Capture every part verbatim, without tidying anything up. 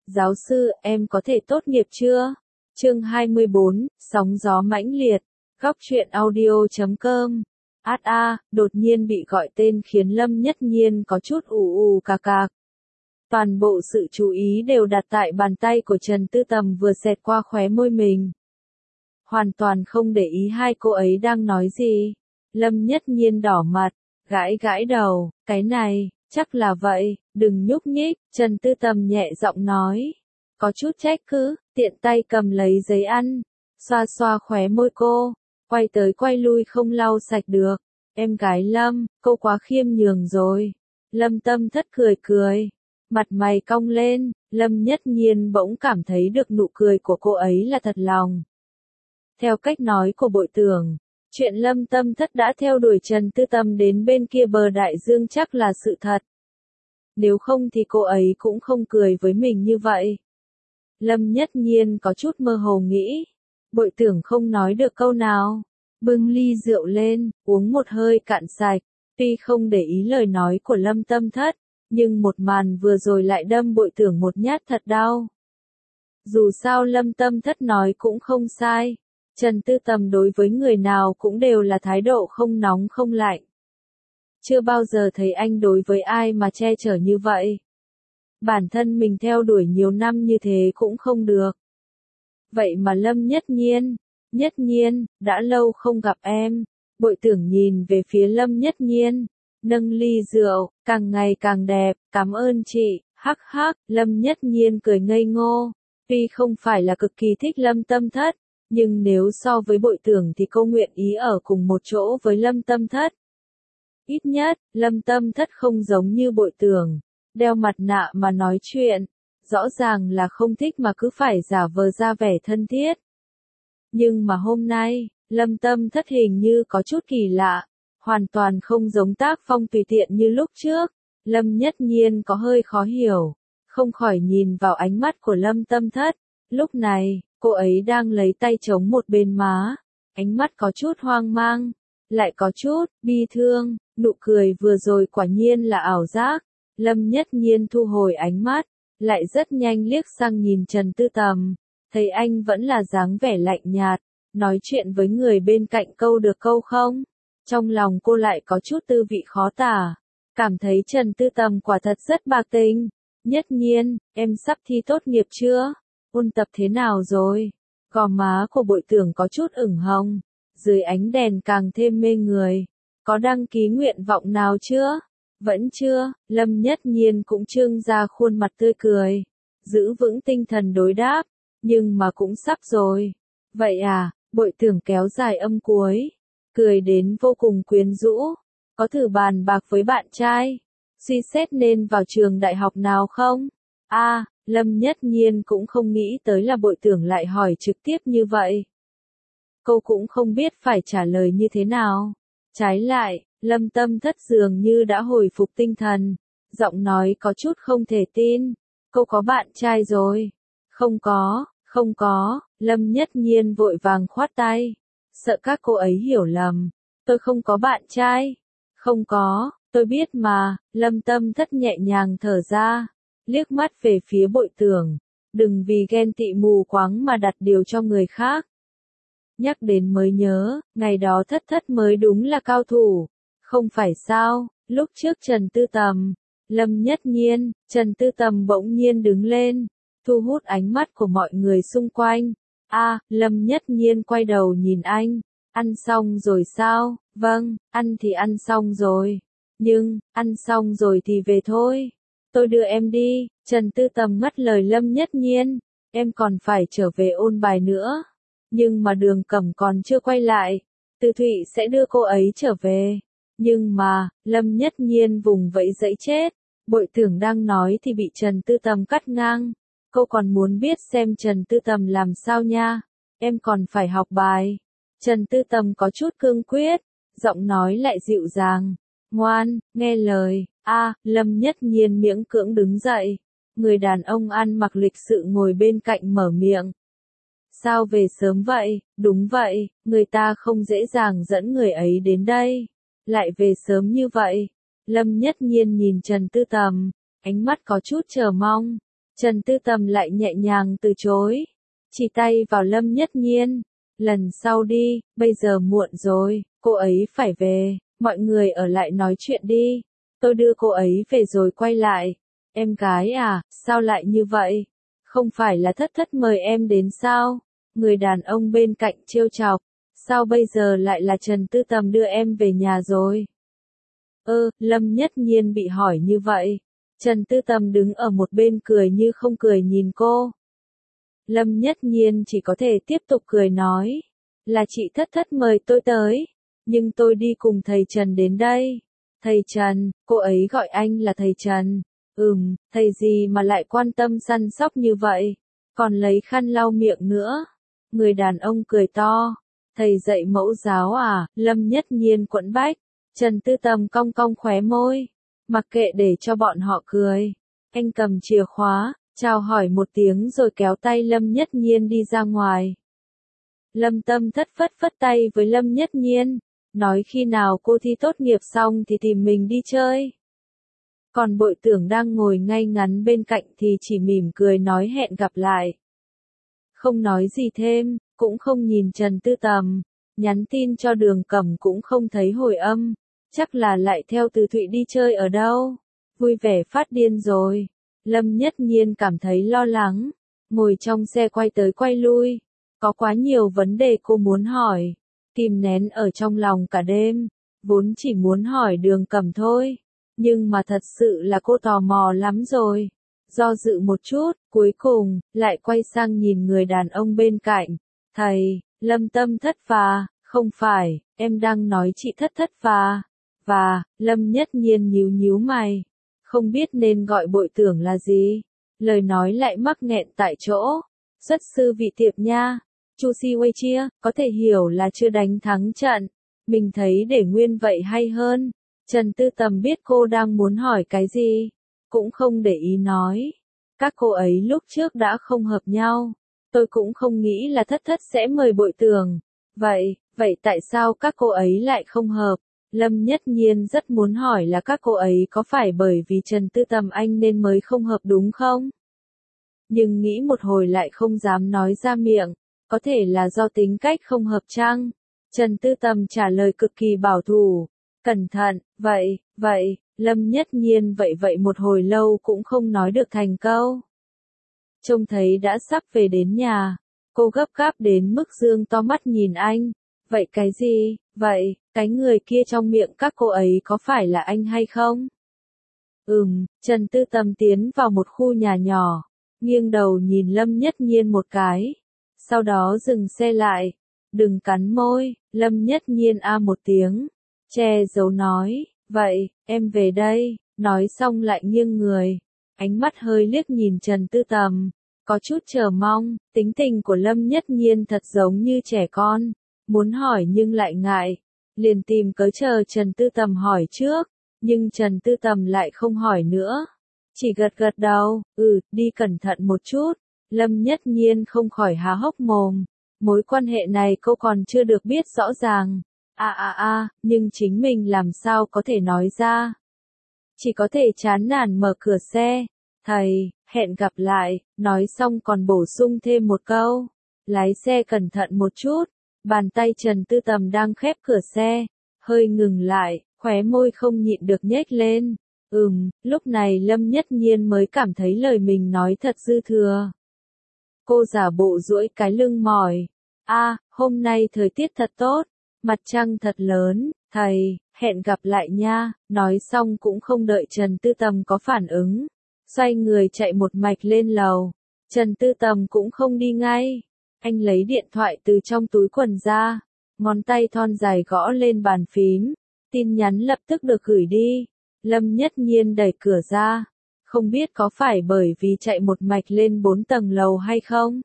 Giáo sư, em có thể tốt nghiệp chưa? Chương hai mươi bốn, sóng gió mãnh liệt. Góc truyện audio chấm com. Át a, đột nhiên bị gọi tên khiến Lâm Nhất Nhiên có chút ù ù cà cạc. Toàn bộ sự chú ý đều đặt tại bàn tay của Trần Tư Tầm vừa xẹt qua khóe môi mình. Hoàn toàn không để ý hai cô ấy đang nói gì. Lâm Nhất Nhiên đỏ mặt, gãi gãi đầu, cái này, chắc là vậy, đừng nhúc nhích, Trần Tư Tầm nhẹ giọng nói. Có chút trách cứ, tiện tay cầm lấy giấy ăn, xoa xoa khóe môi cô, quay tới quay lui không lau sạch được. Em gái Lâm, cô quá khiêm nhường rồi. Lâm Tâm Thất cười cười, mặt mày cong lên, Lâm Nhất Nhiên bỗng cảm thấy được nụ cười của cô ấy là thật lòng. Theo cách nói của Bội Tưởng, chuyện Lâm Tâm Thất đã theo đuổi Trần Tư Tầm đến bên kia bờ đại dương chắc là sự thật. Nếu không thì cô ấy cũng không cười với mình như vậy. Lâm Nhất Nhiên có chút mơ hồ nghĩ. Bội Tưởng không nói được câu nào. Bưng ly rượu lên, uống một hơi cạn sạch. Tuy không để ý lời nói của Lâm Tâm Thất, nhưng một màn vừa rồi lại đâm Bội Tưởng một nhát thật đau. Dù sao Lâm Tâm Thất nói cũng không sai. Trần Tư Tầm đối với người nào cũng đều là thái độ không nóng không lạnh. Chưa bao giờ thấy anh đối với ai mà che chở như vậy. Bản thân mình theo đuổi nhiều năm như thế cũng không được. Vậy mà Lâm Nhất Nhiên, Nhất Nhiên, đã lâu không gặp em. Bội Tưởng nhìn về phía Lâm Nhất Nhiên, nâng ly rượu, càng ngày càng đẹp, cảm ơn chị, hắc hắc. Lâm Nhất Nhiên cười ngây ngô. Tuy không phải là cực kỳ thích Lâm Tâm Thất, nhưng nếu so với Bội Tưởng thì cô nguyện ý ở cùng một chỗ với Lâm Tâm Thất. Ít nhất, Lâm Tâm Thất không giống như Bội Tưởng, đeo mặt nạ mà nói chuyện, rõ ràng là không thích mà cứ phải giả vờ ra vẻ thân thiết. Nhưng mà hôm nay, Lâm Tâm Thất hình như có chút kỳ lạ, hoàn toàn không giống tác phong tùy tiện như lúc trước. Lâm Nhất Nhiên có hơi khó hiểu, không khỏi nhìn vào ánh mắt của Lâm Tâm Thất. Lúc này, cô ấy đang lấy tay chống một bên má, ánh mắt có chút hoang mang, lại có chút bi thương, nụ cười vừa rồi quả nhiên là ảo giác. Lâm Nhất Nhiên thu hồi ánh mắt, lại rất nhanh liếc sang nhìn Trần Tư Tầm, thấy anh vẫn là dáng vẻ lạnh nhạt, nói chuyện với người bên cạnh câu được câu không. Trong lòng cô lại có chút tư vị khó tả, cảm thấy Trần Tư Tầm quả thật rất bạc tình. Nhất Nhiên, em sắp thi tốt nghiệp chưa? Ôn tập thế nào rồi? Gò má của Bội Tưởng có chút ửng hồng, dưới ánh đèn càng thêm mê người. Có đăng ký nguyện vọng nào chưa? Vẫn chưa. Lâm Nhất Nhiên cũng trưng ra khuôn mặt tươi cười, giữ vững tinh thần đối đáp, nhưng mà cũng sắp rồi. Vậy à? Bội Tưởng kéo dài âm cuối, cười đến vô cùng quyến rũ. Có thử bàn bạc với bạn trai, suy xét nên vào trường đại học nào không? A, à, Lâm Nhất Nhiên cũng không nghĩ tới là Bội Tưởng lại hỏi trực tiếp như vậy. Cô cũng không biết phải trả lời như thế nào. Trái lại, Lâm Tâm Thất dường như đã hồi phục tinh thần, giọng nói có chút không thể tin. Cô có bạn trai rồi? Không có, không có. Lâm Nhất Nhiên vội vàng khoát tay, sợ các cô ấy hiểu lầm. Tôi không có bạn trai. Không có, tôi biết mà. Lâm Tâm Thất nhẹ nhàng thở ra, liếc mắt về phía Bội Tưởng. Đừng vì ghen tị mù quáng mà đặt điều cho người khác. Nhắc đến mới nhớ, ngày đó Thất Thất mới đúng là cao thủ. Không phải sao? Lúc trước Trần Tư Tầm, Lâm Nhất Nhiên, Trần Tư Tầm bỗng nhiên đứng lên, thu hút ánh mắt của mọi người xung quanh. A, à, Lâm Nhất Nhiên quay đầu nhìn anh. Ăn xong rồi sao? Vâng, ăn thì ăn xong rồi. Nhưng, ăn xong rồi thì về thôi. Tôi đưa em đi. Trần Tư Tầm ngắt lời Lâm Nhất Nhiên. Em còn phải trở về ôn bài nữa. Nhưng mà Đường Cẩm còn chưa quay lại. Từ Thụy sẽ đưa cô ấy trở về. Nhưng mà, Lâm Nhất Nhiên vùng vẫy dẫy chết. Bội Tưởng đang nói thì bị Trần Tư Tầm cắt ngang. Cô còn muốn biết xem Trần Tư Tầm làm sao nha. Em còn phải học bài. Trần Tư Tầm có chút cương quyết, giọng nói lại dịu dàng. Ngoan, nghe lời. A, à, Lâm Nhất Nhiên miễn cưỡng đứng dậy. Người đàn ông ăn mặc lịch sự ngồi bên cạnh mở miệng. Sao về sớm vậy? Đúng vậy, người ta không dễ dàng dẫn người ấy đến đây. Lại về sớm như vậy. Lâm Nhất Nhiên nhìn Trần Tư Tầm, ánh mắt có chút chờ mong. Trần Tư Tầm lại nhẹ nhàng từ chối, chỉ tay vào Lâm Nhất Nhiên. Lần sau đi, bây giờ muộn rồi, cô ấy phải về, mọi người ở lại nói chuyện đi. Tôi đưa cô ấy về rồi quay lại. Em gái à, sao lại như vậy? Không phải là Thất Thất mời em đến sao? Người đàn ông bên cạnh trêu chọc. Sao bây giờ lại là Trần Tư Tầm đưa em về nhà rồi? Ơ, Lâm Nhất Nhiên bị hỏi như vậy. Trần Tư Tầm đứng ở một bên cười như không cười nhìn cô. Lâm Nhất Nhiên chỉ có thể tiếp tục cười nói. Là chị Thất Thất mời tôi tới. Nhưng tôi đi cùng thầy Trần đến đây. Thầy Trần, cô ấy gọi anh là thầy Trần. Ừm, thầy gì mà lại quan tâm săn sóc như vậy? Còn lấy khăn lau miệng nữa. Người đàn ông cười to. Thầy dạy mẫu giáo à? Lâm Nhất Nhiên quẫn bách. Trần Tư Tầm cong cong khóe môi. Mặc kệ để cho bọn họ cười. Anh cầm chìa khóa, chào hỏi một tiếng rồi kéo tay Lâm Nhất Nhiên đi ra ngoài. Lâm Tâm Thất phất phất tay với Lâm Nhất Nhiên. Nói khi nào cô thi tốt nghiệp xong thì tìm mình đi chơi. Còn Bội Tưởng đang ngồi ngay ngắn bên cạnh thì chỉ mỉm cười nói hẹn gặp lại. Không nói gì thêm, cũng không nhìn Trần Tư Tầm. Nhắn tin cho Đường Cẩm cũng không thấy hồi âm. Chắc là lại theo Từ Thụy đi chơi ở đâu. Vui vẻ phát điên rồi. Lâm Nhất Nhiên cảm thấy lo lắng. Ngồi trong xe quay tới quay lui. Có quá nhiều vấn đề cô muốn hỏi. Kìm nén ở trong lòng cả đêm. Vốn chỉ muốn hỏi Đường Cẩm thôi. Nhưng mà thật sự là cô tò mò lắm rồi. Do dự một chút, cuối cùng, lại quay sang nhìn người đàn ông bên cạnh. Thầy, Lâm Tâm Thất Phà, không phải, em đang nói chị Thất Thất Phà. Và, Lâm Nhất Nhiên nhíu nhíu mày. Không biết nên gọi Bội Tưởng là gì. Lời nói lại mắc nghẹn tại chỗ. Xuất sư vị tiệp nha. Chu Si Wei chia, có thể hiểu là chưa đánh thắng trận. Mình thấy để nguyên vậy hay hơn. Trần Tư Tầm biết cô đang muốn hỏi cái gì. Cũng không để ý nói. Các cô ấy lúc trước đã không hợp nhau. Tôi cũng không nghĩ là Thất Thất sẽ mời Bội Tưởng. Vậy, vậy tại sao các cô ấy lại không hợp? Lâm Nhất Nhiên rất muốn hỏi là các cô ấy có phải bởi vì Trần Tư Tầm anh nên mới không hợp đúng không? Nhưng nghĩ một hồi lại không dám nói ra miệng. Có thể là do tính cách không hợp chăng? Trần Tư Tầm trả lời cực kỳ bảo thủ. Cẩn thận, vậy, vậy, Lâm Nhất Nhiên vậy vậy một hồi lâu cũng không nói được thành câu. Trông thấy đã sắp về đến nhà, cô gấp gáp đến mức dương to mắt nhìn anh. Vậy cái gì, vậy, cái người kia trong miệng các cô ấy có phải là anh hay không? Ừm, Trần Tư Tầm tiến vào một khu nhà nhỏ, nghiêng đầu nhìn Lâm Nhất Nhiên một cái. Sau đó dừng xe lại. Đừng cắn môi, Lâm Nhất Nhiên a một tiếng. Che giấu nói, vậy, em về đây, nói xong lại nghiêng người. Ánh mắt hơi liếc nhìn Trần Tư Tầm, có chút chờ mong, tính tình của Lâm Nhất Nhiên thật giống như trẻ con, muốn hỏi nhưng lại ngại, liền tìm cớ chờ Trần Tư Tầm hỏi trước, nhưng Trần Tư Tầm lại không hỏi nữa, chỉ gật gật đầu, ừ, đi cẩn thận một chút. Lâm Nhất Nhiên không khỏi há hốc mồm, mối quan hệ này cô còn chưa được biết rõ ràng. À à à, nhưng chính mình làm sao có thể nói ra. Chỉ có thể chán nản mở cửa xe. Thầy, hẹn gặp lại, nói xong còn bổ sung thêm một câu. Lái xe cẩn thận một chút. Bàn tay Trần Tư Tầm đang khép cửa xe. Hơi ngừng lại, khóe môi không nhịn được nhếch lên. Ừm, lúc này Lâm Nhất Nhiên mới cảm thấy lời mình nói thật dư thừa. Cô giả bộ duỗi cái lưng mỏi. A, hôm nay thời tiết thật tốt. Mặt trăng thật lớn, thầy, hẹn gặp lại nha, nói xong cũng không đợi Trần Tư Tầm có phản ứng. Xoay người chạy một mạch lên lầu. Trần Tư Tầm cũng không đi ngay. Anh lấy điện thoại từ trong túi quần ra. Ngón tay thon dài gõ lên bàn phím. Tin nhắn lập tức được gửi đi. Lâm Nhất Nhiên đẩy cửa ra. Không biết có phải bởi vì chạy một mạch lên bốn tầng lầu hay không?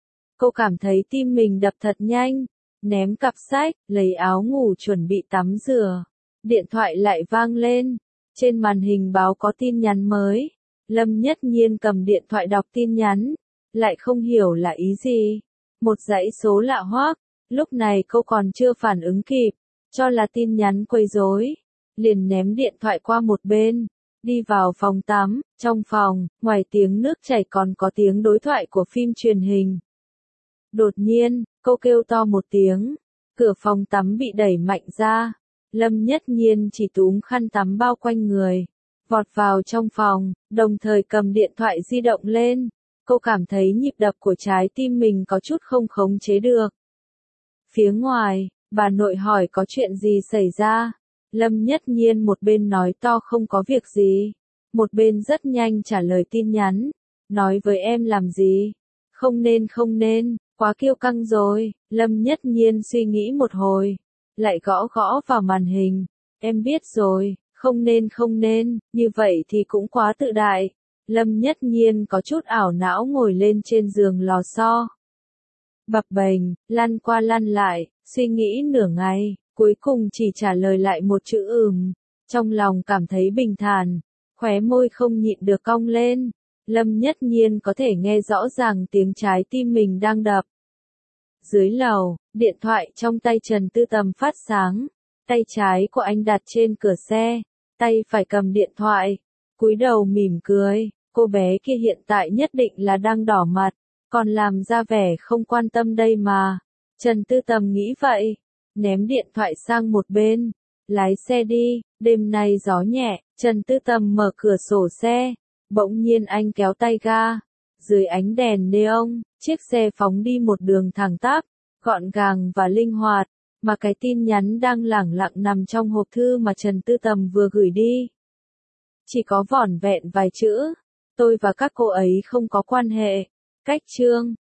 Cô cảm thấy tim mình đập thật nhanh. Ném cặp sách, lấy áo ngủ chuẩn bị tắm rửa. Điện thoại lại vang lên. Trên màn hình báo có tin nhắn mới. Lâm Nhất Nhiên cầm điện thoại đọc tin nhắn. Lại không hiểu là ý gì. Một dãy số lạ hoắc. Lúc này cô còn chưa phản ứng kịp. Cho là tin nhắn quấy rối. Liền ném điện thoại qua một bên. Đi vào phòng tắm, trong phòng, ngoài tiếng nước chảy còn có tiếng đối thoại của phim truyền hình. Đột nhiên, cô kêu to một tiếng, cửa phòng tắm bị đẩy mạnh ra. Lâm Nhất Nhiên chỉ túm khăn tắm bao quanh người, vọt vào trong phòng, đồng thời cầm điện thoại di động lên. Cô cảm thấy nhịp đập của trái tim mình có chút không khống chế được. Phía ngoài, bà nội hỏi có chuyện gì xảy ra. Lâm Nhất Nhiên một bên nói to không có việc gì, một bên rất nhanh trả lời tin nhắn. Nói với em làm gì? Không nên không nên, quá kiêu căng rồi. Lâm Nhất Nhiên suy nghĩ một hồi, lại gõ gõ vào màn hình. Em biết rồi, không nên không nên, như vậy thì cũng quá tự đại. Lâm Nhất Nhiên có chút ảo não ngồi lên trên giường lò xo. Bập bềnh, lăn qua lăn lại, suy nghĩ nửa ngày, cuối cùng chỉ trả lời lại một chữ ừm. Trong lòng cảm thấy bình thản, khóe môi không nhịn được cong lên. Lâm Nhất Nhiên có thể nghe rõ ràng tiếng trái tim mình đang đập. Dưới lầu, điện thoại trong tay Trần Tư Tầm phát sáng. Tay trái của anh đặt trên cửa xe, tay phải cầm điện thoại, cúi đầu mỉm cười. Cô bé kia hiện tại nhất định là đang đỏ mặt, còn làm ra vẻ không quan tâm đây mà. Trần Tư Tầm nghĩ vậy, ném điện thoại sang một bên, lái xe đi. Đêm nay gió nhẹ, Trần Tư Tầm mở cửa sổ xe, bỗng nhiên anh kéo tay ga. Dưới ánh đèn neon, chiếc xe phóng đi một đường thẳng tắp, gọn gàng và linh hoạt, mà cái tin nhắn đang lẳng lặng nằm trong hộp thư mà Trần Tư Tầm vừa gửi đi. Chỉ có vỏn vẹn vài chữ, tôi và các cô ấy không có quan hệ. Cách chương